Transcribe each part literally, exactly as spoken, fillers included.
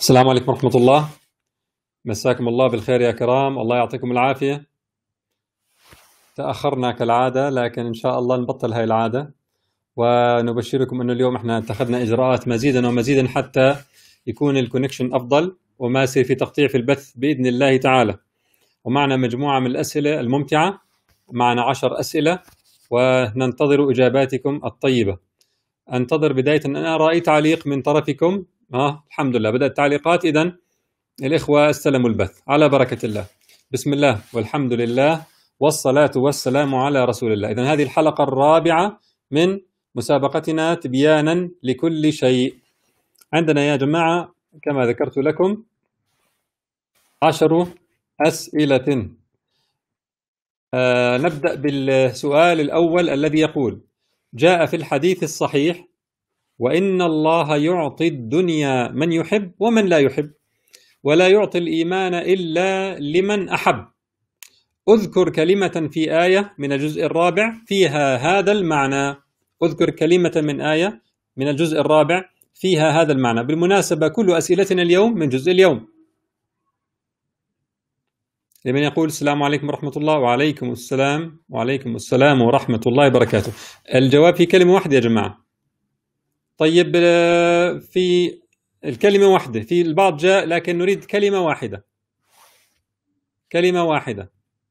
السلام عليكم ورحمة الله. مساكم الله بالخير يا كرام، الله يعطيكم العافية. تأخرنا كالعادة، لكن إن شاء الله نبطل هاي العادة، ونبشركم أنه اليوم احنا اتخذنا إجراءات مزيدا ومزيدا حتى يكون الكونكشن أفضل وما يصير في تقطيع في البث بإذن الله تعالى. ومعنا مجموعة من الأسئلة الممتعة، معنا عشر أسئلة وننتظر إجاباتكم الطيبة. أنتظر بداية أن أنا أرى أي تعليق من طرفكم. آه الحمد لله بدأت التعليقات، إذن الإخوة استلموا البث على بركة الله. بسم الله والحمد لله والصلاة والسلام على رسول الله. إذن هذه الحلقة الرابعة من مسابقتنا تبيانا لكل شيء. عندنا يا جماعة كما ذكرت لكم عشر أسئلة. آه نبدأ بالسؤال الأول الذي يقول: جاء في الحديث الصحيح: وإن الله يعطي الدنيا من يحب ومن لا يحب، ولا يعطي الإيمان إلا لمن أحب. أذكر كلمة في آية من الجزء الرابع فيها هذا المعنى. أذكر كلمة من آية من الجزء الرابع فيها هذا المعنى. بالمناسبة كل أسئلتنا اليوم من جزء اليوم. لمن يقول السلام عليكم ورحمة الله. وعليكم السلام وعليكم السلام ورحمة الله وبركاته. الجواب في كلمة واحدة يا جماعة. طيب في الكلمة واحدة، في البعض جاء لكن نريد كلمة واحدة. كلمة واحدة.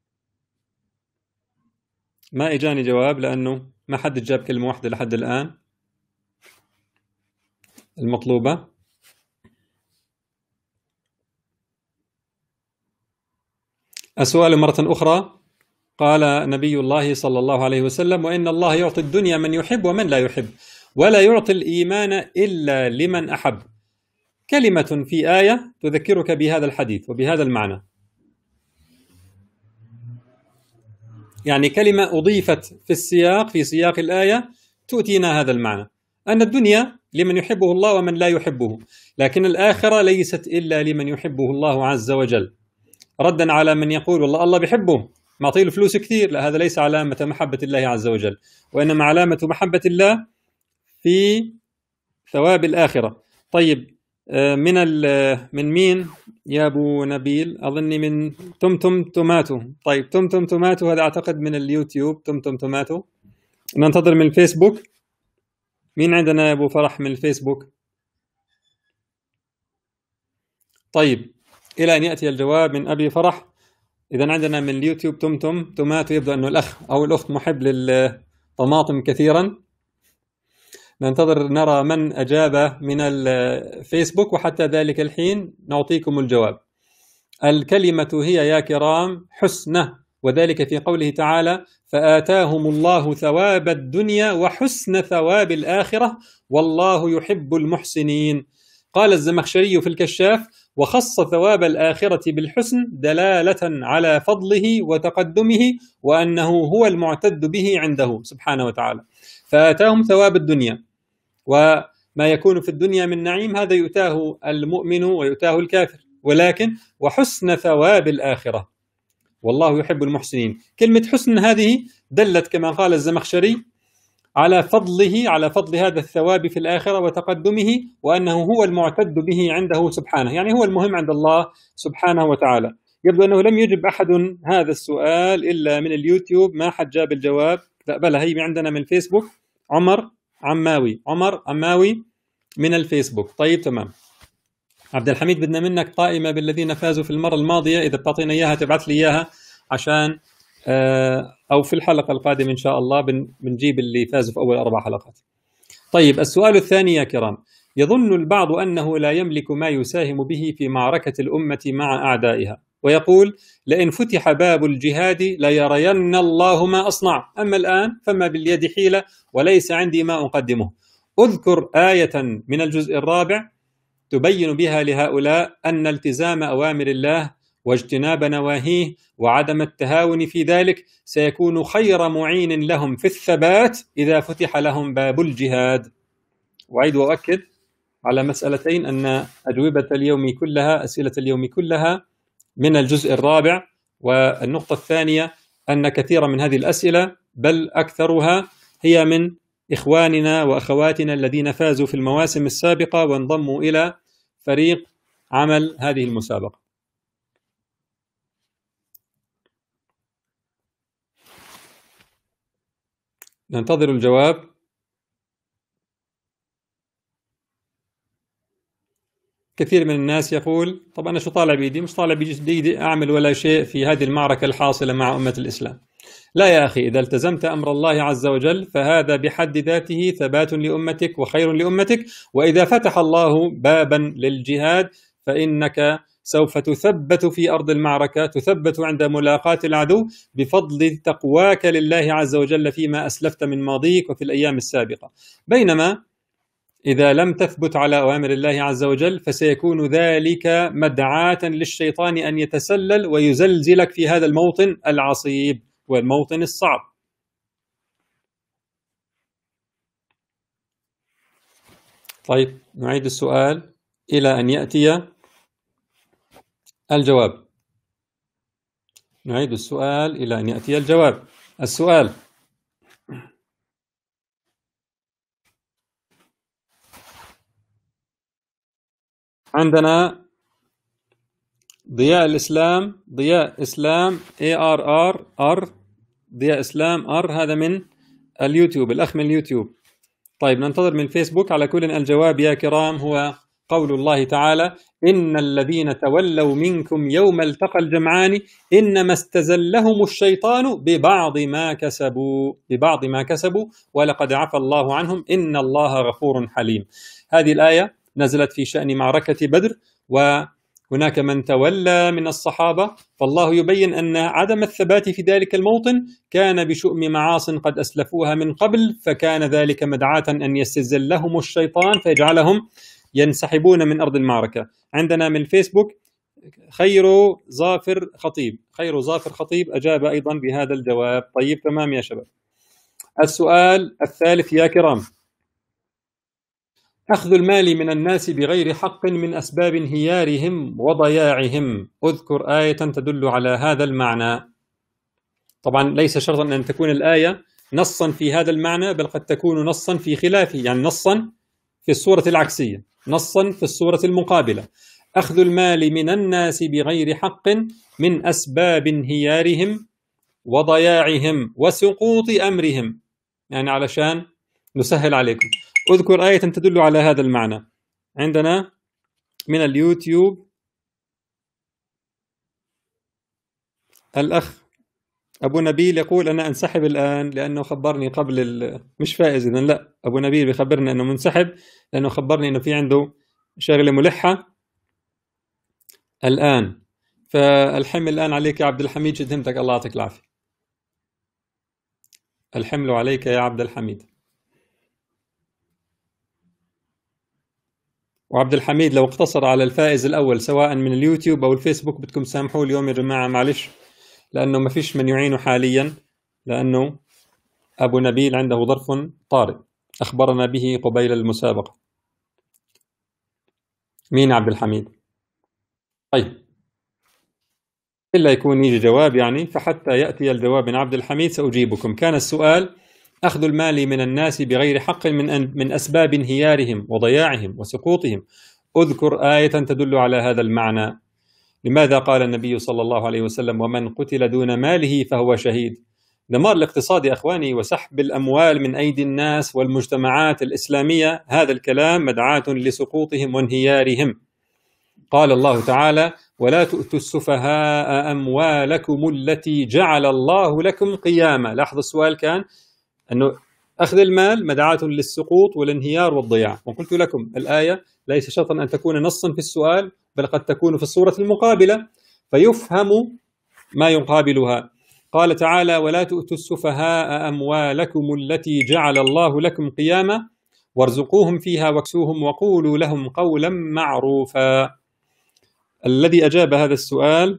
ما إجاني جواب لأنه ما حد جاب كلمة واحدة لحد الآن المطلوبة. السؤال مرة أخرى. قال نبي الله صلى الله عليه وسلم: وإن الله يعطي الدنيا من يحب ومن لا يحب، ولا يعطي الإيمان إلا لمن أحب. كلمة في آية تذكرك بهذا الحديث وبهذا المعنى. يعني كلمة أضيفت في السياق، في سياق الآية، تؤتينا هذا المعنى، أن الدنيا لمن يحبه الله ومن لا يحبه، لكن الآخرة ليست إلا لمن يحبه الله عز وجل. ردا على من يقول والله الله بيحبه معطيه له فلوس كثير، لا، هذا ليس علامة محبة الله عز وجل، وإنما علامة محبة الله في ثواب الآخرة. طيب من من مين يا أبو نبيل؟ أظني من تمتم توماتو. طيب تمتم توماتو هذا أعتقد من اليوتيوب. تمتم توماتو. ننتظر من الفيسبوك. مين عندنا يا أبو فرح من الفيسبوك؟ طيب إلى أن يأتي الجواب من أبي فرح. إذا عندنا من اليوتيوب تمتم توماتو، يبدو أنه الأخ أو الأخت محب للطماطم كثيرا. ننتظر نرى من أجاب من الفيسبوك، وحتى ذلك الحين نعطيكم الجواب. الكلمة هي يا كرام حسنة، وذلك في قوله تعالى: فآتاهم الله ثواب الدنيا وحسن ثواب الآخرة والله يحب المحسنين. قال الزمخشري في الكشاف: وخص ثواب الآخرة بالحسن دلالة على فضله وتقدمه وأنه هو المعتد به عنده سبحانه وتعالى. فآتاهم ثواب الدنيا، وما يكون في الدنيا من نعيم هذا يؤتاه المؤمن ويؤتاه الكافر، ولكن وحسن ثواب الآخرة والله يحب المحسنين. كلمة حسن هذه دلت كما قال الزمخشري على فضله، على فضل هذا الثواب في الآخرة وتقدمه، وأنه هو المعتد به عنده سبحانه، يعني هو المهم عند الله سبحانه وتعالى. يبدو أنه لم يجب أحد هذا السؤال إلا من اليوتيوب، ما حد جاب الجواب. لا بلى، هي عندنا من الفيسبوك. عمر عماوي، عمر عماوي من الفيسبوك. طيب تمام. عبد الحميد بدنا منك قائمة بالذين فازوا في المرة الماضية، إذا بتعطينا إياها تبعث لي إياها عشان أو في الحلقة القادمة إن شاء الله بنجيب اللي فازوا في أول أربع حلقات. طيب السؤال الثاني يا كرام: يظن البعض أنه لا يملك ما يساهم به في معركة الأمة مع أعدائها، ويقول: لئن فتح باب الجهاد ليرين الله ما أصنع، أما الآن فما باليد حيلة وليس عندي ما أقدمه. أذكر آية من الجزء الرابع تبين بها لهؤلاء أن التزام أوامر الله واجتناب نواهيه وعدم التهاون في ذلك سيكون خير معين لهم في الثبات إذا فتح لهم باب الجهاد. وأعيد وأؤكد على مسألتين: أن أجوبة اليوم كلها، أسئلة اليوم كلها من الجزء الرابع، والنقطة الثانية أن كثير من هذه الأسئلة بل أكثرها هي من إخواننا وأخواتنا الذين فازوا في المواسم السابقة وانضموا إلى فريق عمل هذه المسابقة؟ ننتظر الجواب. كثير من الناس يقول طب أنا شو طالع بيدي؟ مش طالع بيدي أعمل ولا شيء في هذه المعركة الحاصلة مع أمة الإسلام. لا يا أخي، إذا التزمت أمر الله عز وجل فهذا بحد ذاته ثبات لأمتك وخير لأمتك، وإذا فتح الله بابا للجهاد فإنك سوف تثبت في أرض المعركة، تثبت عند ملاقاة العدو بفضل تقواك لله عز وجل فيما أسلفت من ماضيك وفي الأيام السابقة. بينما إذا لم تثبت على أوامر الله عز وجل فسيكون ذلك مدعاة للشيطان أن يتسلل ويزلزلك في هذا الموطن العصيب والموطن الصعب. طيب نعيد السؤال إلى أن يأتي الجواب. نعيد السؤال إلى أن يأتي الجواب. السؤال: عندنا ضياء الإسلام، ضياء إسلام اي ار ار ار ضياء إسلام ار، هذا من اليوتيوب، الأخ من اليوتيوب. طيب ننتظر من فيسبوك. على كل الجواب يا كرام هو قول الله تعالى: إن الذين تولوا منكم يوم التقى الجمعان إنما استزلهم الشيطان ببعض ما كسبوا ببعض ما كسبوا ولقد عفى الله عنهم إن الله غفور حليم. هذه الآية نزلت في شأن معركة بدر، وهناك من تولى من الصحابة، فالله يبين أن عدم الثبات في ذلك الموطن كان بشؤم معاص قد أسلفوها من قبل، فكان ذلك مدعاة أن يستزلهم الشيطان فيجعلهم ينسحبون من أرض المعركة. عندنا من الفيسبوك خير ظافر خطيب، خير ظافر خطيب أجاب أيضا بهذا الجواب. طيب تمام يا شباب. السؤال الثالث يا كرام: أخذ المال من الناس بغير حق من أسباب انهيارهم وضياعهم، أذكر آية تدل على هذا المعنى. طبعا ليس شرطا أن تكون الآية نصا في هذا المعنى، بل قد تكون نصا في خلافه، يعني نصا في الصورة العكسية، نصا في الصورة المقابلة. أخذ المال من الناس بغير حق من أسباب انهيارهم وضياعهم وسقوط أمرهم، يعني علشان نسهل عليكم أذكر آية تدل على هذا المعنى. عندنا من اليوتيوب الأخ أبو نبيل يقول: أنا أنسحب الآن لأنه خبرني قبل ال... مش فائز إذن، لا، أبو نبيل بيخبرنا أنه منسحب لأنه خبرني أنه في عنده شغلة ملحة الآن. فالحمل الآن عليك يا عبد الحميد، شدمتك، الله يعطيك العافية. الحمل عليك يا عبد الحميد. وعبد الحميد لو اقتصر على الفائز الأول سواء من اليوتيوب أو الفيسبوك بدكم سامحوه اليوم يا جماعة، معلش، لأنه ما فيش من يعينه حاليا، لأنه أبو نبيل عنده ظرف طارئ أخبرنا به قبيل المسابقة. مين عبد الحميد؟ طيب إلا يكون يجي جواب يعني، فحتى يأتي الجواب من عبد الحميد سأجيبكم. كان السؤال: أخذ المال من الناس بغير حق من من أسباب انهيارهم وضياعهم وسقوطهم، أذكر آية تدل على هذا المعنى. لماذا قال النبي صلى الله عليه وسلم: ومن قتل دون ماله فهو شهيد؟ دمار الاقتصاد يا أخواني وسحب الأموال من أيدي الناس والمجتمعات الإسلامية، هذا الكلام مدعاة لسقوطهم وانهيارهم. قال الله تعالى: ولا تؤتوا السفهاء أموالكم التي جعل الله لكم قياما. لاحظ السؤال كان أنه أخذ المال مدعاة للسقوط والانهيار والضياع، وقلت لكم الآية ليس شرطا أن تكون نصا في السؤال، بل قد تكون في الصورة المقابلة فيفهم ما يقابلها. قال تعالى: ولا تؤتوا السفهاء أموالكم التي جعل الله لكم قياما وارزقوهم فيها واكسوهم وقولوا لهم قولا معروفا. الذي أجاب هذا السؤال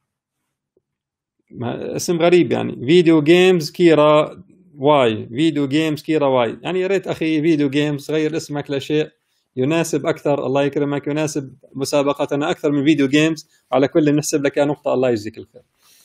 اسم غريب يعني، فيديو جيمز كيرا واي، فيديو جيمز كيرا واي، يعني يا ريت أخي فيديو جيمز غير اسمك لشيء يناسب أكثر، الله يكرمك، يناسب مسابقتنا أكثر من فيديو جيمز. على كل نحسب لك نقطة، الله يجزيك الخير.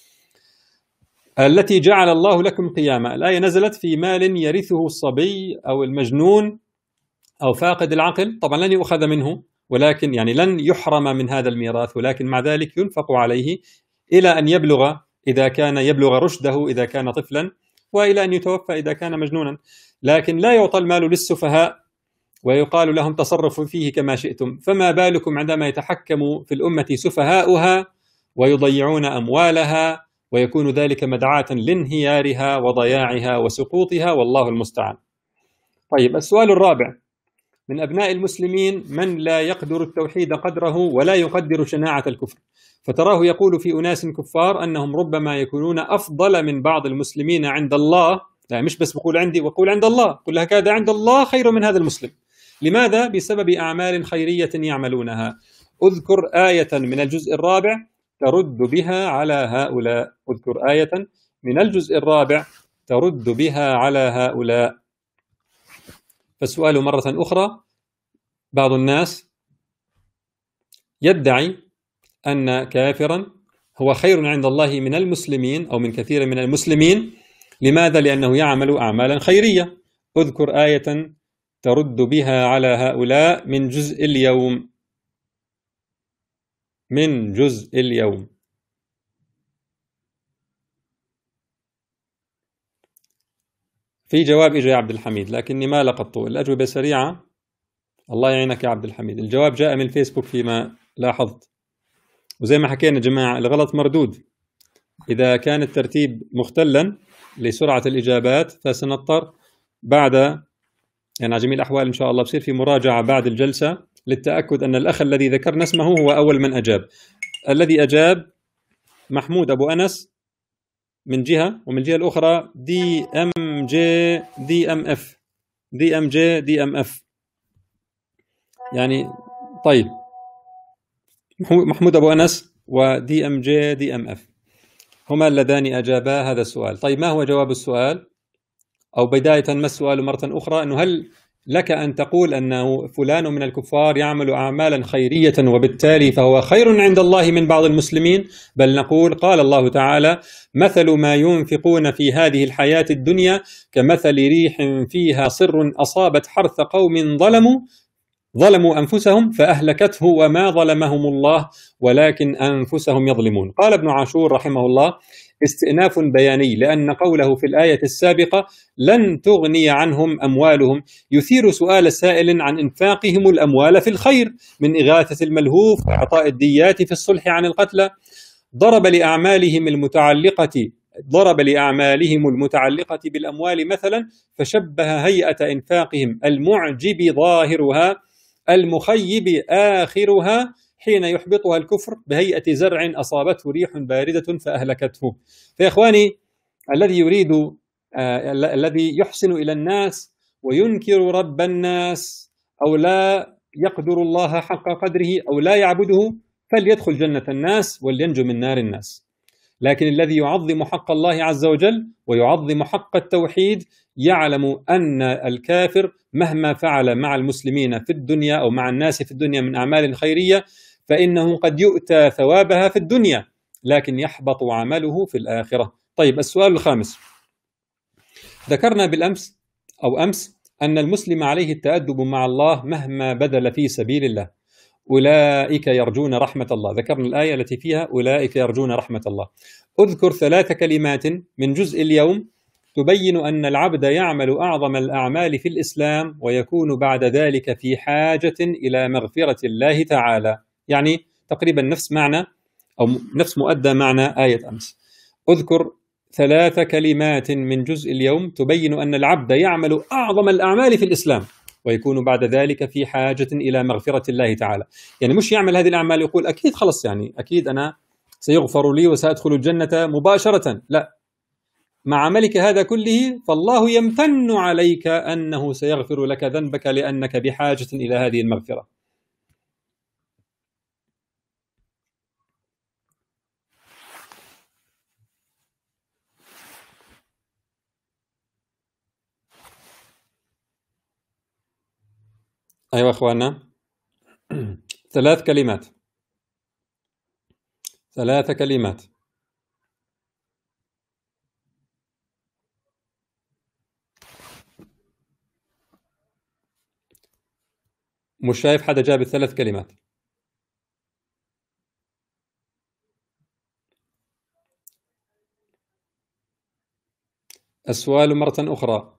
التي جعل الله لكم قياما، الآية نزلت في مال يرثه الصبي أو المجنون أو فاقد العقل، طبعا لن يؤخذ منه ولكن يعني لن يحرم من هذا الميراث، ولكن مع ذلك ينفق عليه إلى أن يبلغ، إذا كان يبلغ رشده إذا كان طفلا، وإلى أن يتوفى إذا كان مجنونا. لكن لا يعطى المال للسفهاء ويقال لهم تصرفوا فيه كما شئتم، فما بالكم عندما يتحكم في الأمة سفهاؤها ويضيعون أموالها، ويكون ذلك مدعاة لانهيارها وضياعها وسقوطها، والله المستعان. طيب، السؤال الرابع: من أبناء المسلمين من لا يقدر التوحيد قدره ولا يقدر شناعة الكفر، فتراه يقول في أناس كفار أنهم ربما يكونون أفضل من بعض المسلمين عند الله. لا، مش بس بقول عندي، وقول عند الله، قل هكذا عند الله خير من هذا المسلم. لماذا؟ بسبب أعمال خيرية يعملونها. اذكر آية من الجزء الرابع ترد بها على هؤلاء. اذكر آية من الجزء الرابع ترد بها على هؤلاء. فالسؤال مرة أخرى: بعض الناس يدعي أن كافرا هو خير عند الله من المسلمين أو من كثير من المسلمين. لماذا؟ لأنه يعمل أعمالا خيرية. اذكر آية ترد بها على هؤلاء من جزء اليوم. من جزء اليوم. في جواب إجا يا عبد الحميد، لكني ما لقطته. الأجوبة سريعة، الله يعينك يا عبد الحميد. الجواب جاء من الفيسبوك فيما لاحظت، وزي ما حكينا جماعة الغلط مردود. إذا كان الترتيب مختلا لسرعة الإجابات فسنضطر بعد، يعني على جميع الأحوال إن شاء الله بصير في مراجعة بعد الجلسة للتأكد أن الأخ الذي ذكرنا اسمه هو أول من أجاب. الذي أجاب محمود أبو أنس من جهة، ومن الجهة الأخرى دي أم جي دي أم أف دي أم جي دي أم أف يعني. طيب، محمود أبو أنس ودي أم جي دي أم أف هما اللذان أجابا هذا السؤال. طيب، ما هو جواب السؤال؟ أو بداية ما السؤال مرة أخرى؟ أنه هل لك أن تقول أنه فلان من الكفار يعمل أعمالا خيرية وبالتالي فهو خير عند الله من بعض المسلمين؟ بل نقول قال الله تعالى: مثل ما ينفقون في هذه الحياة الدنيا كمثل ريح فيها صر أصابت حرث قوم ظلموا ظلموا أنفسهم فأهلكته وما ظلمهم الله ولكن أنفسهم يظلمون. قال ابن عاشور رحمه الله: استئناف بياني، لأن قوله في الآية السابقة لن تغني عنهم أموالهم يثير سؤال سائل عن إنفاقهم الأموال في الخير، من إغاثة الملهوف وإعطاء الديات في الصلح عن القتلى. ضرب لأعمالهم المتعلقة ضرب لأعمالهم المتعلقة بالأموال مثلا، فشبه هيئة إنفاقهم المعجب ظاهرها المخيب آخرها حين يحبطها الكفر بهيئة زرع أصابته ريح باردة فأهلكته. فيا إخواني، الذي يريد آه الذي يحسن إلى الناس وينكر رب الناس أو لا يقدر الله حق قدره أو لا يعبده فليدخل جنة الناس ولينجو من نار الناس. لكن الذي يعظم حق الله عز وجل ويعظم حق التوحيد يعلم أن الكافر مهما فعل مع المسلمين في الدنيا أو مع الناس في الدنيا من أعمال خيرية فإنه قد يؤتى ثوابها في الدنيا لكن يحبط عمله في الآخرة. طيب، السؤال الخامس: ذكرنا بالأمس أو أمس أن المسلم عليه التأدب مع الله مهما بذل في سبيل الله. أولئك يرجون رحمة الله. ذكرنا الآية التي فيها أولئك يرجون رحمة الله. أذكر ثلاث كلمات من جزء اليوم تبين أن العبد يعمل أعظم الأعمال في الإسلام ويكون بعد ذلك في حاجة إلى مغفرة الله تعالى، يعني تقريبا نفس معنى أو نفس مؤدى معنى آية أمس. أذكر ثلاث كلمات من جزء اليوم تبين أن العبد يعمل أعظم الأعمال في الإسلام ويكون بعد ذلك في حاجة إلى مغفرة الله تعالى. يعني مش يعمل هذه الأعمال يقول أكيد خلص، يعني أكيد أنا سيغفر لي وسأدخل الجنة مباشرة. لا، مع عملك هذا كله فالله يمتن عليك أنه سيغفر لك ذنبك لأنك بحاجة إلى هذه المغفرة. أيها أخوانا، ثلاث كلمات ثلاث كلمات مش شايف حدا جاب الثلاث كلمات. السؤال مرة أخرى: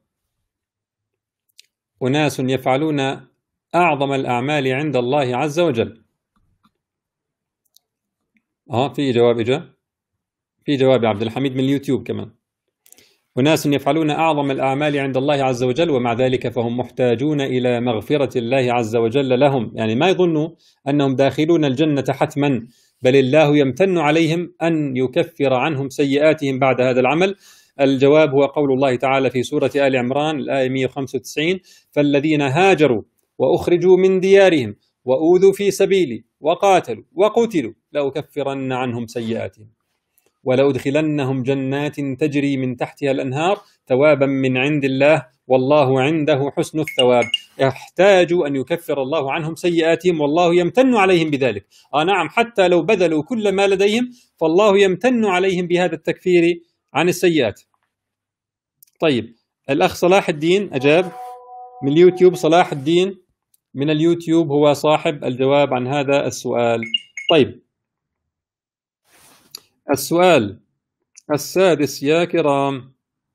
أناس يفعلون أعظم الأعمال عند الله عز وجل. آه في جواب إجا، في جواب عبد الحميد من اليوتيوب كمان. أناس يفعلون أعظم الأعمال عند الله عز وجل ومع ذلك فهم محتاجون إلى مغفرة الله عز وجل لهم، يعني ما يظنوا أنهم داخلون الجنة حتما، بل الله يمتن عليهم أن يكفر عنهم سيئاتهم بعد هذا العمل. الجواب هو قول الله تعالى في سورة آل عمران الآية مئة وخمسة وتسعين: فالذين هاجروا وأخرجوا من ديارهم وأوذوا في سبيلي وقاتلوا وقتلوا لأكفرن عنهم سيئاتهم ولأدخلنهم جنات تجري من تحتها الأنهار ثوابا من عند الله والله عنده حسن الثواب. يحتاجوا أن يكفر الله عنهم سيئاتهم والله يمتن عليهم بذلك. آه نعم، حتى لو بذلوا كل ما لديهم فالله يمتن عليهم بهذا التكفير عن السيئات. طيب، الأخ صلاح الدين أجاب من اليوتيوب. صلاح الدين من اليوتيوب هو صاحب الجواب عن هذا السؤال. طيب، السؤال السادس يا كرام.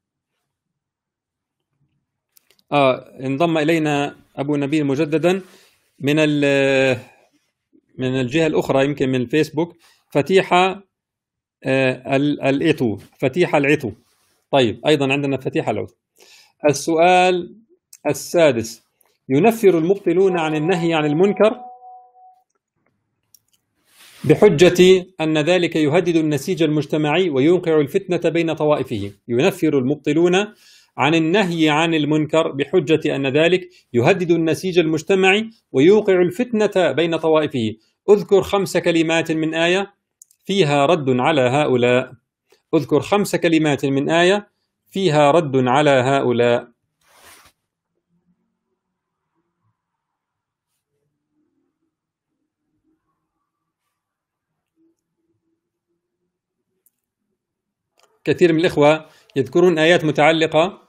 آه انضم إلينا أبو نبيل مجددا من من الجهة الأخرى، يمكن من الفيسبوك، فتيحة آه العتو، فتيحة العتو. طيب، أيضا عندنا فتيحة العتو. السؤال السادس: ينفر المبطلون عن النهي عن المنكر بحجة أن ذلك يهدد النسيج المجتمعي ويوقع الفتنة بين طوائفه. ينفر المبطلون عن النهي عن المنكر بحجة أن ذلك يهدد النسيج المجتمعي ويوقع الفتنة بين طوائفه. اذكر خمس كلمات من آية فيها رد على هؤلاء. اذكر خمس كلمات من آية فيها رد على هؤلاء. كثير من الإخوة يذكرون آيات متعلقة.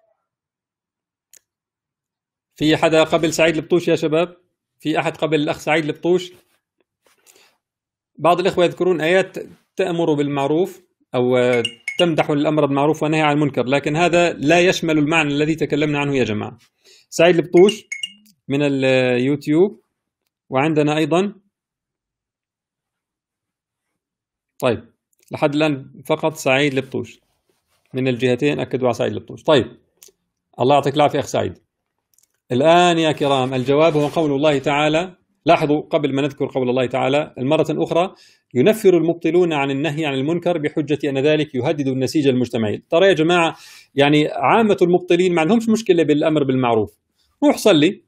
في حدا قبل سعيد البطوش يا شباب؟ في أحد قبل الأخ سعيد البطوش؟ بعض الإخوة يذكرون آيات تأمر بالمعروف أو تمدح الأمر بالمعروف والنهي عن المنكر، لكن هذا لا يشمل المعنى الذي تكلمنا عنه يا جماعة. سعيد البطوش من اليوتيوب، وعندنا أيضا، طيب لحد الآن فقط سعيد البطوش من الجهتين، أكدوا على سعيد البطوش. طيب، الله يعطيك العافية أخ سعيد. الآن يا كرام الجواب هو قول الله تعالى. لاحظوا قبل ما نذكر قول الله تعالى المرة أخرى: ينفر المبطلون عن النهي عن المنكر بحجة أن ذلك يهدد النسيج المجتمعي. ترى يا جماعة، يعني عامة المبطلين ما عندهمش مشكلة بالأمر بالمعروف. روح صلي،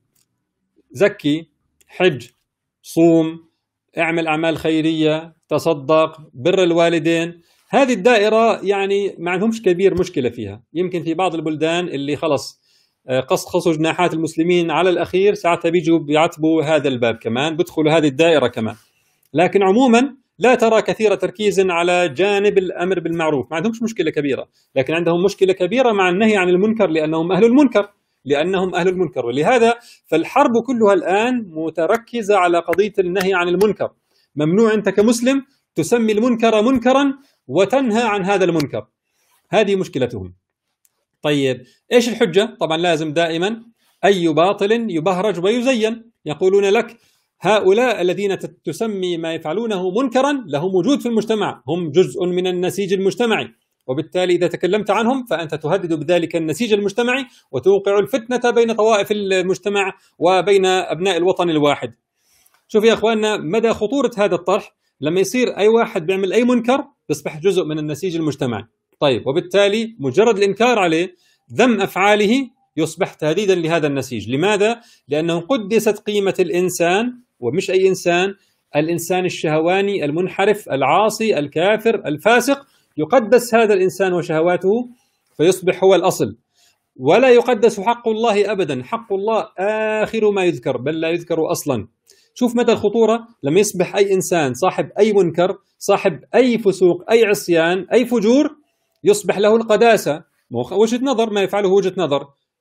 زكي، حج، صوم، اعمل أعمال خيرية، تصدق، بر الوالدين. هذه الدائرة يعني ما عندهمش كبير مشكلة فيها. يمكن في بعض البلدان اللي خلص قصقصوا جناحات المسلمين على الأخير ساعتها بيجوا بيعتبوا هذا الباب كمان، بيدخلوا هذه الدائرة كمان. لكن عموما لا ترى كثير تركيز على جانب الأمر بالمعروف، ما عندهمش مشكلة كبيرة، لكن عندهم مشكلة كبيرة مع النهي عن المنكر لأنهم أهل المنكر لأنهم أهل المنكر ولهذا فالحرب كلها الآن متركزة على قضية النهي عن المنكر. ممنوع أنت كمسلم تسمي المنكر منكرا وتنهى عن هذا المنكر. هذه مشكلتهم. طيب، إيش الحجة؟ طبعا لازم دائما أي باطل يبهرج ويزين. يقولون لك هؤلاء الذين تسمي ما يفعلونه منكرا لهم وجود في المجتمع، هم جزء من النسيج المجتمعي، وبالتالي إذا تكلمت عنهم فأنت تهدد بذلك النسيج المجتمعي وتوقع الفتنة بين طوائف المجتمع وبين أبناء الوطن الواحد. شوف يا أخواننا مدى خطورة هذا الطرح. لما يصير أي واحد بيعمل أي منكر بيصبح جزء من النسيج المجتمعي. طيب، وبالتالي مجرد الإنكار عليه، ذم أفعاله، يصبح تهديدا لهذا النسيج. لماذا؟ لأنه قدست قيمة الإنسان، ومش أي إنسان، الإنسان الشهواني المنحرف العاصي الكافر الفاسق، يقدس هذا الإنسان وشهواته فيصبح هو الأصل، ولا يقدس حق الله أبدا. حق الله آخر ما يذكر، بل لا يذكر أصلا. شوف مدى الخطورة لما يصبح أي إنسان صاحب أي منكر، صاحب أي فسوق، أي عصيان، أي فجور، يصبح له القداسة. وجهة نظر، ما يفعله وجهة نظر،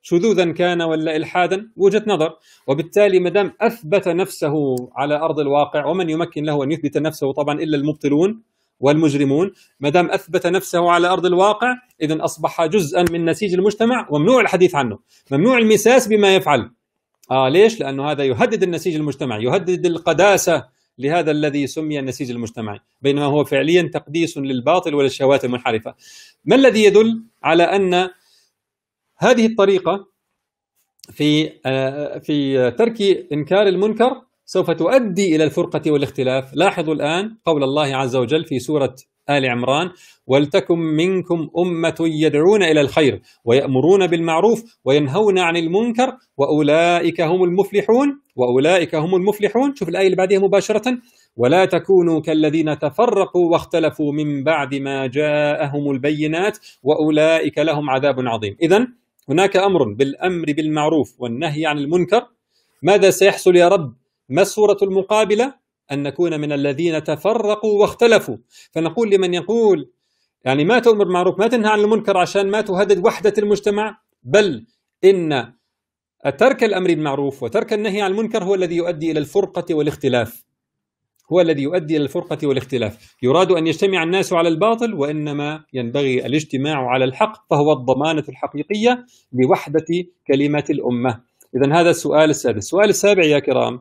شذوذا كان ولا إلحادا وجهة نظر. وبالتالي ما دام أثبت نفسه على أرض الواقع، ومن يمكن له أن يثبت نفسه طبعا إلا المبطلون والمجرمون، ما دام أثبت نفسه على أرض الواقع إذن أصبح جزءا من نسيج المجتمع وممنوع الحديث عنه، ممنوع المساس بما يفعل. آه ليش؟ لأنه هذا يهدد النسيج المجتمعي، يهدد القداسة لهذا الذي سمي النسيج المجتمعي، بينما هو فعليا تقديس للباطل وللشهوات المنحرفة. ما الذي يدل على أن هذه الطريقة في في ترك إنكار المنكر سوف تؤدي إلى الفرقة والاختلاف؟ لاحظوا الآن قول الله عز وجل في سورة آل عمران: ولتكن منكم أمة يدعون إلى الخير ويأمرون بالمعروف وينهون عن المنكر وأولئك هم المفلحون وأولئك هم المفلحون. شوف الآية اللي بعدها مباشرة: ولا تكونوا كالذين تفرقوا واختلفوا من بعد ما جاءهم البينات وأولئك لهم عذاب عظيم. إذن هناك أمر بالأمر بالمعروف والنهي عن المنكر. ماذا سيحصل يا رب؟ ما الصورة المقابلة؟ أن نكون من الذين تفرقوا واختلفوا. فنقول لمن يقول يعني ما تؤمر بالمعروف ما تنهى عن المنكر عشان ما تهدد وحدة المجتمع، بل إن ترك الأمر بالمعروف وترك النهي عن المنكر هو الذي يؤدي إلى الفرقة والاختلاف، هو الذي يؤدي إلى الفرقة والاختلاف. يراد أن يجتمع الناس على الباطل وإنما ينبغي الاجتماع على الحق، فهو الضمانة الحقيقية لوحدة كلمة الأمة. إذن هذا السؤال السادس. السؤال السابع يا كرام: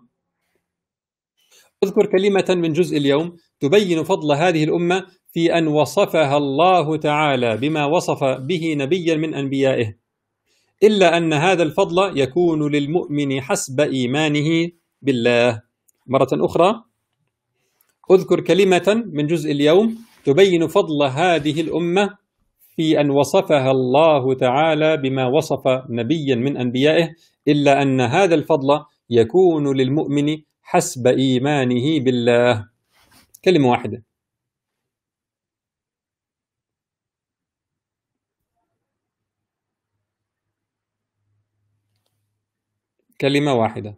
اذكر كلمة من جزء اليوم تبين فضل هذه الأمة في أن وصفها الله تعالى بما وصف به نبيا من أنبيائه، إلا أن هذا الفضل يكون للمؤمن حسب إيمانه بالله. مرة أخرى: اذكر كلمة من جزء اليوم تبين فضل هذه الأمة في أن وصفها الله تعالى بما وصف نبيا من أنبيائه، إلا أن هذا الفضل يكون للمؤمن حسب إيمانه بالله. كلمة واحدة. كلمة واحدة.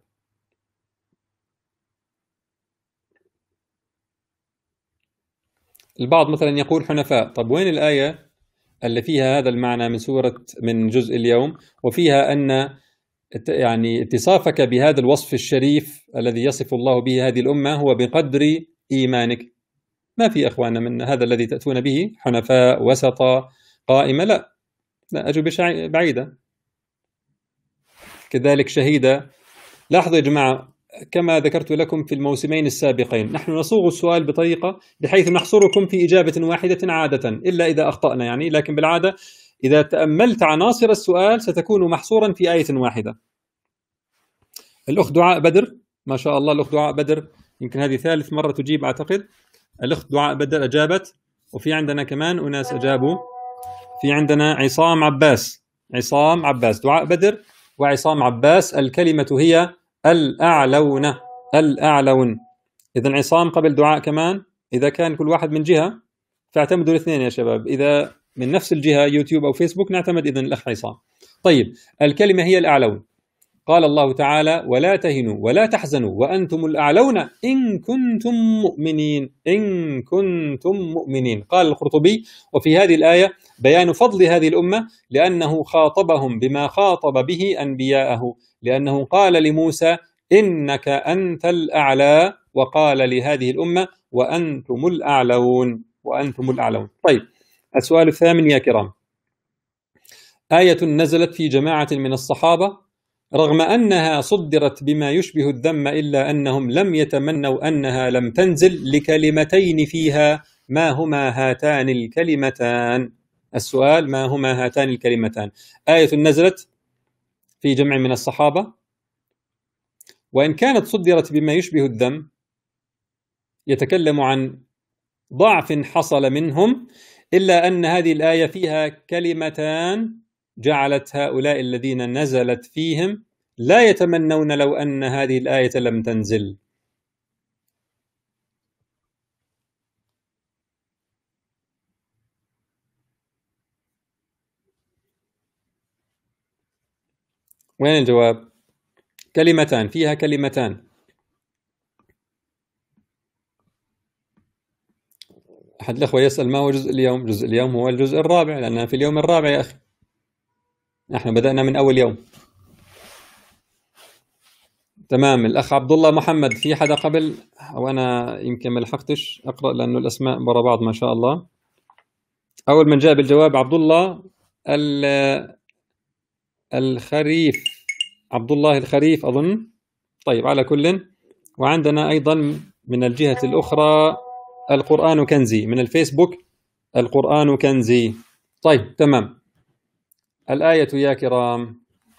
البعض مثلا يقول حنفاء. طب وين الآية اللي فيها هذا المعنى من سورة من جزء اليوم وفيها أن يعني اتصافك بهذا الوصف الشريف الذي يصف الله به هذه الأمة هو بقدر إيمانك؟ ما في أخوانا من هذا الذي تأتون به حنفاء وسطا قائمة. لا لا، أجوبة بعيدة. كذلك شهيدة. لاحظوا يا جماعة، كما ذكرت لكم في الموسمين السابقين، نحن نصوغ السؤال بطريقة بحيث نحصركم في إجابة واحدة عادة، إلا إذا أخطأنا يعني، لكن بالعادة إذا تأملت عناصر السؤال ستكون محصورا في آية واحدة. الأخت دعاء بدر، ما شاء الله، الأخت دعاء بدر يمكن هذه ثالث مرة تجيب أعتقد. الأخت دعاء بدر أجابت، وفي عندنا كمان أناس أجابوا. في عندنا عصام عباس، عصام عباس، دعاء بدر وعصام عباس. الكلمة هي الأعلون، الأعلون. إذن عصام قبل دعاء كمان. إذا كان كل واحد من جهة فاعتمدوا الاثنين يا شباب، إذا من نفس الجهة يوتيوب أو فيسبوك نعتمد إذن الأخ عصام. طيب، الكلمة هي الأعلون. قال الله تعالى: ولا تهنوا ولا تحزنوا وأنتم الأعلون إن كنتم مؤمنين، إن كنتم مؤمنين. قال القرطبي: وفي هذه الآية بيان فضل هذه الأمة لأنه خاطبهم بما خاطب به أنبياءه، لأنه قال لموسى: إنك أنت الأعلى، وقال لهذه الأمة: وأنتم الأعلون، وأنتم الأعلون. طيب، السؤال الثامن يا كرام: آية نزلت في جماعة من الصحابة رغم أنها صدرت بما يشبه الذم، إلا أنهم لم يتمنوا أنها لم تنزل لكلمتين فيها، ما هما هاتان الكلمتان؟ السؤال: ما هما هاتان الكلمتان؟ آية نزلت في جمع من الصحابة، وإن كانت صدرت بما يشبه الذم يتكلم عن ضعف حصل منهم، إلا أن هذه الآية فيها كلمتان جعلت هؤلاء الذين نزلت فيهم لا يتمنون لو أن هذه الآية لم تنزل. وين الجواب؟ كلمتان، فيها كلمتان. أحد الأخوة يسأل: ما هو جزء اليوم؟ جزء اليوم هو الجزء الرابع، لأنها في اليوم الرابع يا أخي. نحن بدأنا من أول يوم. تمام. الأخ عبد الله محمد، في حدا قبل أو أنا يمكن ما لحقتش أقرأ لأنه الأسماء برا بعض ما شاء الله. أول من جاء بالجواب عبد الله الخريف، عبد الله الخريف أظن. طيب على كل. وعندنا أيضا من الجهة الأخرى القرآن كنزي من الفيسبوك، القرآن كنزي. طيب تمام. الآية يا كرام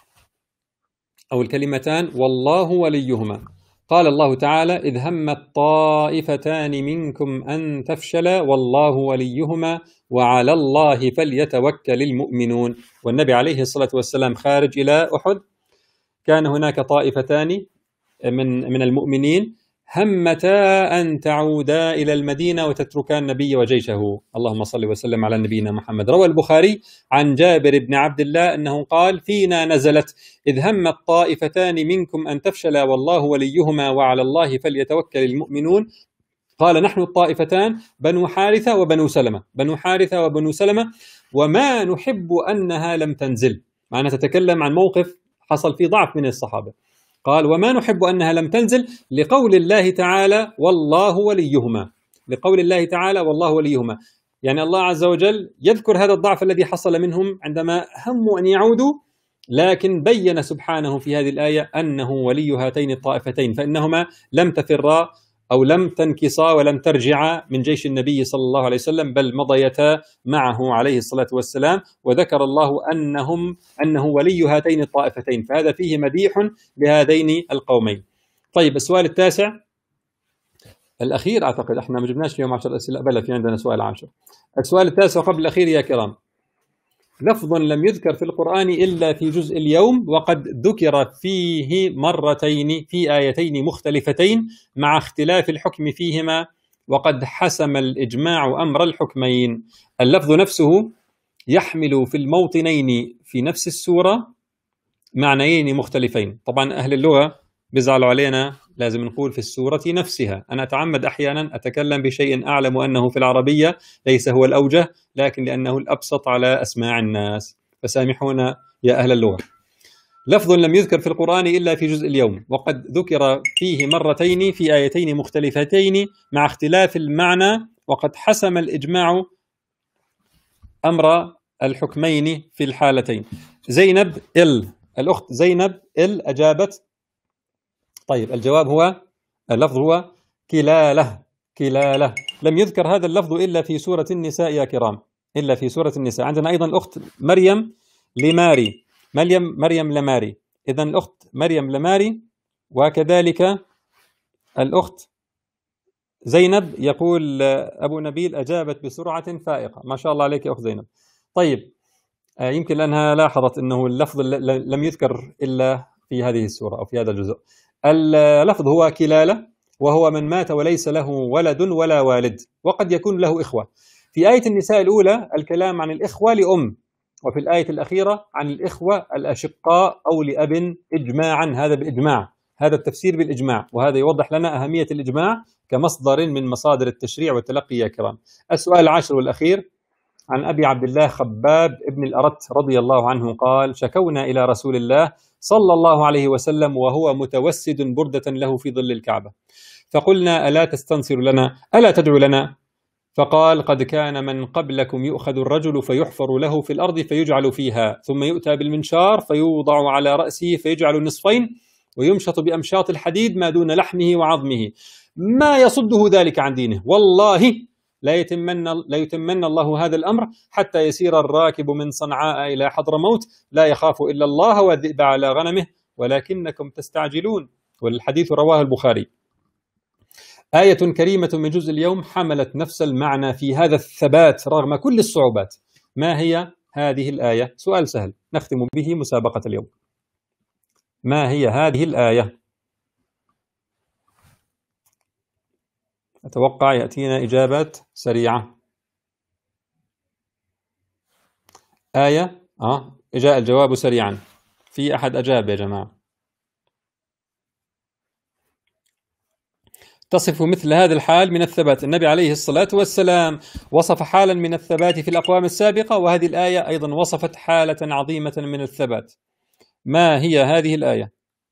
أو الكلمتان والله وليهما. قال الله تعالى: إذ همت طائفتان منكم أن تفشلا والله وليهما وعلى الله فليتوكل المؤمنون. والنبي عليه الصلاة والسلام خارج إلى أحد، كان هناك طائفتان من من المؤمنين همتا أن تعودا إلى المدينة وتتركا النبي وجيشه. اللهم صل وسلم على نبينا محمد. روى البخاري عن جابر بن عبد الله أنه قال: فينا نزلت إذ همت طائفتان منكم أن تفشلا والله وليهما وعلى الله فليتوكل المؤمنون. قال: نحن الطائفتان بنو حارثة وبنو سلمة، بنو حارثة وبنو سلمة، وما نحب أنها لم تنزل. معناها تتكلم عن موقف حصل فيه ضعف من الصحابة. قال: وما نحب أنها لم تنزل لقول الله تعالى والله وليهما، لقول الله تعالى والله وليهما، يعني الله عز وجل يذكر هذا الضعف الذي حصل منهم عندما هموا أن يعودوا، لكن بين سبحانه في هذه الآية أنه ولي هاتين الطائفتين، فإنهما لم تفرا أو لم تنكصا ولم ترجعا من جيش النبي صلى الله عليه وسلم، بل مضيتا معه عليه الصلاة والسلام، وذكر الله أنهم أنه ولي هاتين الطائفتين، فهذا فيه مديح لهذين القومين. طيب السؤال التاسع الأخير، أعتقد احنا ما جبناش اليوم عشر أسئلة، بل في عندنا سؤال عاشر. السؤال التاسع قبل الأخير يا كرام: لفظ لم يذكر في القرآن إلا في جزء اليوم وقد ذكر فيه مرتين في آيتين مختلفتين مع اختلاف الحكم فيهما وقد حسم الإجماع أمر الحكمين. اللفظ نفسه يحمل في الموطنين في نفس السورة معنيين مختلفين. طبعا أهل اللغة بيزعلوا علينا، لازم نقول في السورة نفسها. أنا أتعمد أحيانا أتكلم بشيء أعلم أنه في العربية ليس هو الأوجه، لكن لأنه الأبسط على أسماع الناس، فسامحونا يا أهل اللغة. لفظ لم يذكر في القرآن إلا في جزء اليوم وقد ذكر فيه مرتين في آيتين مختلفتين مع اختلاف المعنى وقد حسم الإجماع أمر الحكمين في الحالتين. زينب ال الأخت زينب ال أجابت. طيب الجواب هو اللفظ هو كلاله، كلاله. لم يذكر هذا اللفظ إلا في سورة النساء يا كرام، إلا في سورة النساء. عندنا أيضا الأخت مريم لماري، مريم مريم لماري، إذا الأخت مريم لماري، وكذلك الأخت زينب. يقول أبو نبيل أجابت بسرعة فائقة. ما شاء الله عليك يا أخت زينب. طيب يمكن لأنها لاحظت أنه اللفظ لم يذكر إلا في هذه السورة أو في هذا الجزء. اللفظ هو كلالة، وهو من مات وليس له ولد ولا والد وقد يكون له إخوة. في آية النساء الأولى الكلام عن الإخوة لأم، وفي الآية الأخيرة عن الإخوة الأشقاء أو لأب إجماعا. هذا بإجماع، هذا التفسير بالإجماع، وهذا يوضح لنا أهمية الإجماع كمصدر من مصادر التشريع والتلقي يا كرام. السؤال العاشر والأخير عن أبي عبد الله خباب ابن الأرت رضي الله عنه قال: شكونا إلى رسول الله صلى الله عليه وسلم وهو متوسد بردة له في ظل الكعبة، فقلنا: ألا تستنصر لنا، ألا تدعو لنا؟ فقال: قد كان من قبلكم يؤخذ الرجل فيحفر له في الأرض فيجعل فيها، ثم يؤتى بالمنشار فيوضع على رأسه فيجعل نصفين ويمشط بأمشاط الحديد ما دون لحمه وعظمه، ما يصده ذلك عن دينه، والله لا يتمن لا يتمن الله هذا الأمر حتى يسير الراكب من صنعاء إلى حضرموت لا يخاف إلا الله والذئب على غنمه ولكنكم تستعجلون. والحديث رواه البخاري. آية كريمة من جزء اليوم حملت نفس المعنى في هذا الثبات رغم كل الصعوبات. ما هي هذه الآية؟ سؤال سهل نختم به مسابقة اليوم. ما هي هذه الآية؟ أتوقع يأتينا إجابات سريعة. آية آه جاء الجواب سريعا. في أحد أجاب يا جماعة؟ تصف مثل هذا الحال من الثبات. النبي عليه الصلاة والسلام وصف حالا من الثبات في الأقوام السابقة، وهذه الآية أيضا وصفت حالة عظيمة من الثبات. ما هي هذه الآية؟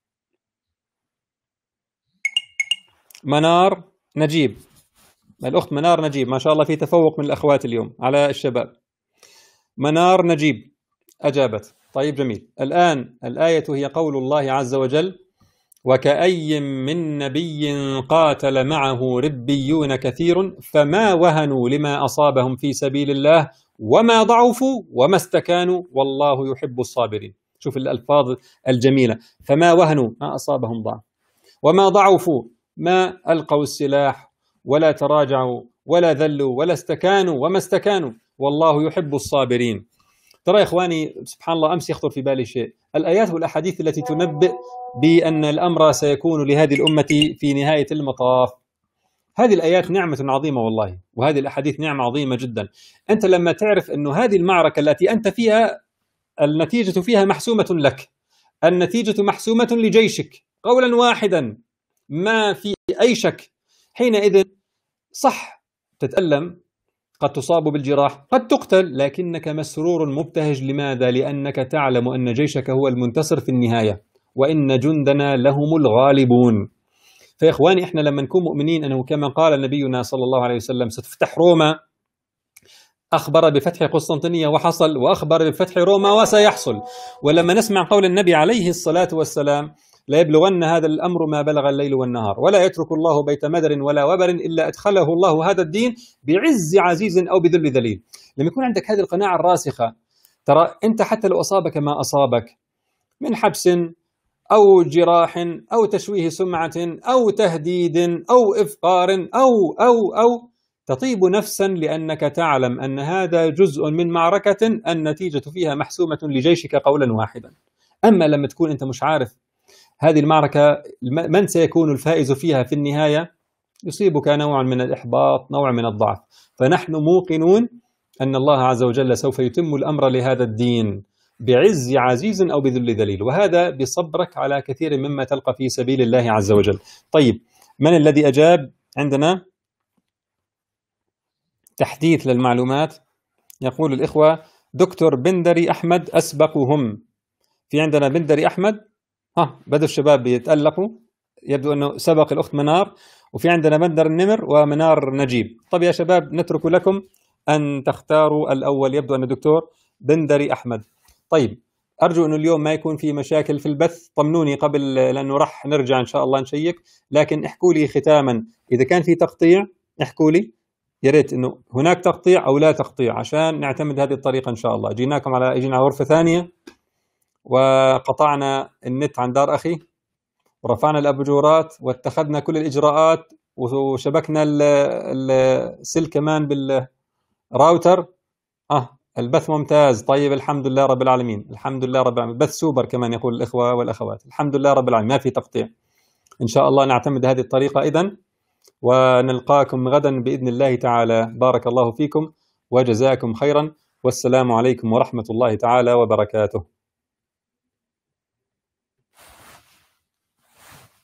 منار نجيب، الأخت منار نجيب، ما شاء الله في تفوق من الأخوات اليوم على الشباب. منار نجيب أجابت. طيب جميل. الآن الآية هي قول الله عز وجل: وكأي من نبي قاتل معه ربيون كثير فما وهنوا لما أصابهم في سبيل الله وما ضعفوا وما استكانوا والله يحب الصابرين. شوف الألفاظ الجميلة، فما وهنوا ما أصابهم ضعف، وما ضعفوا ما ألقوا السلاح ولا تراجعوا ولا ذلوا ولا استكانوا وما استكانوا والله يحب الصابرين. ترى يا إخواني سبحان الله، أمس يخطر في بالي شيء، الآيات والأحاديث التي تنبئ بأن الأمر سيكون لهذه الأمة في نهاية المطاف، هذه الآيات نعمة عظيمة والله، وهذه الأحاديث نعمة عظيمة جدا. أنت لما تعرف أن هذه المعركة التي أنت فيها النتيجة فيها محسومة لك، النتيجة محسومة لجيشك قولا واحدا ما في أي شك، حينئذ صح تتألم، قد تصاب بالجراح، قد تقتل، لكنك مسرور مبتهج. لماذا؟ لأنك تعلم أن جيشك هو المنتصر في النهاية وإن جندنا لهم الغالبون. فيا إخواني إحنا لما نكون مؤمنين أنه كما قال نبينا صلى الله عليه وسلم ستفتح روما، أخبر بفتح قسطنطينية وحصل، وأخبر بفتح روما وسيحصل. ولما نسمع قول النبي عليه الصلاة والسلام: لا يبلغن هذا الأمر ما بلغ الليل والنهار ولا يترك الله بيت مدر ولا وبر إلا أدخله الله هذا الدين بعز عزيز أو بذل ذليل. لما يكون عندك هذه القناعة الراسخة، ترى أنت حتى لو أصابك ما أصابك من حبس أو جراح أو تشويه سمعة أو تهديد أو إفقار أو أو أو تطيب نفسا، لأنك تعلم أن هذا جزء من معركة النتيجة فيها محسومة لجيشك قولا واحدا. أما لما تكون أنت مش عارف هذه المعركة من سيكون الفائز فيها في النهاية، يصيبك نوع من الإحباط، نوع من الضعف. فنحن موقنون أن الله عز وجل سوف يتم الأمر لهذا الدين بعز عزيز أو بذل ذليل، وهذا بصبرك على كثير مما تلقى في سبيل الله عز وجل. طيب من الذي أجاب؟ عندنا تحديث للمعلومات، يقول الإخوة دكتور بندري أحمد أسبقهم. في عندنا بندري أحمد، ها بدأ الشباب يتألقوا، يبدو أنه سبق الأخت منار، وفي عندنا بندر النمر ومنار نجيب. طيب يا شباب نترك لكم أن تختاروا الأول، يبدو أن الدكتور بندري أحمد. طيب أرجو أنه اليوم ما يكون في مشاكل في البث، طمنوني قبل لأنه راح نرجع إن شاء الله نشيك، لكن احكوا لي ختاما إذا كان في تقطيع، احكوا لي يا ريت انه هناك تقطيع او لا تقطيع عشان نعتمد هذه الطريقه ان شاء الله. جيناكم على اجينا على غرفه ثانيه وقطعنا النت عن دار اخي ورفعنا الابجورات واتخذنا كل الاجراءات وشبكنا السلك كمان بالراوتر. اه البث ممتاز. طيب الحمد لله رب العالمين، الحمد لله رب العالمين، بث سوبر كمان يقول الاخوه والاخوات، الحمد لله رب العالمين ما في تقطيع. ان شاء الله نعتمد هذه الطريقه اذا، ونلقاكم غدا بإذن الله تعالى. بارك الله فيكم وجزاكم خيرا، والسلام عليكم ورحمة الله تعالى وبركاته.